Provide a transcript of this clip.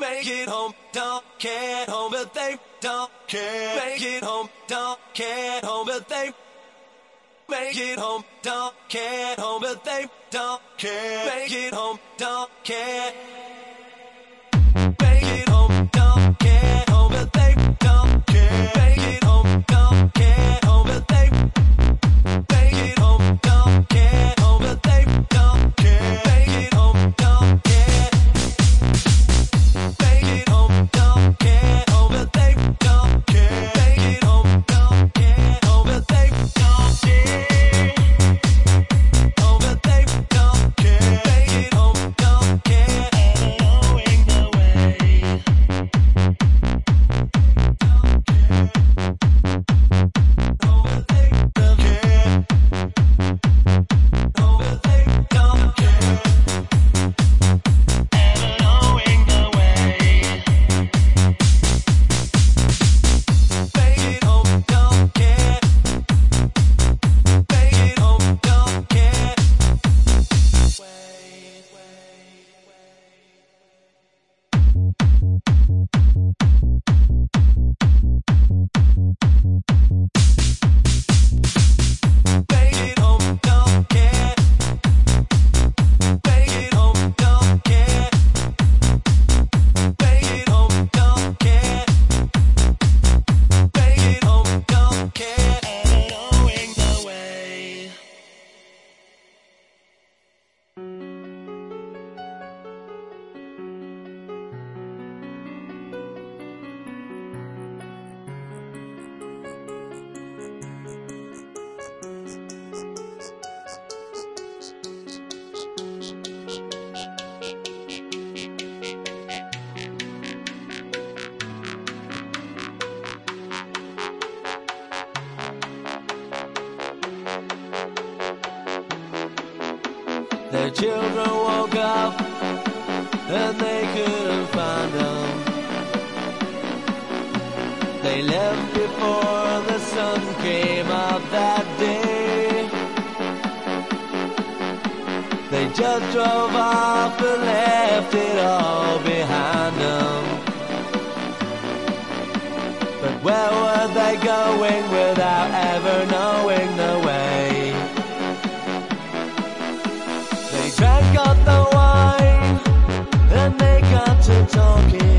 Make it home, don't get home, but they don't care. Make it home, don't get home, but they make it home, don't get home, but they don't care. Make it home, don't care. Make it home, don't get home, but they don't care. Make it home, don't get home, but they make it home, don't get home, but they don't care. Make it home, don't care. Make it home, don't get home, but they don't care. Make it home, don't get home, but they don't care. Home, but they don't care. Make it home, don't care. Knowing the way. Don't care. Home, but they don't care. Home, but they don't care. Ever knowing the way. Make it home, don't care. Make it home, don't care. Make it home, don't care. Make it home, don't care. Make it home, don't care. Make it home, don't care. Ever knowing the way. Their children woke up and they couldn't find them. They left before the sun came out that day. They just drove off and left it all behind them. But where were they going without ever knowing the way? They drank up the wine and they got to talking.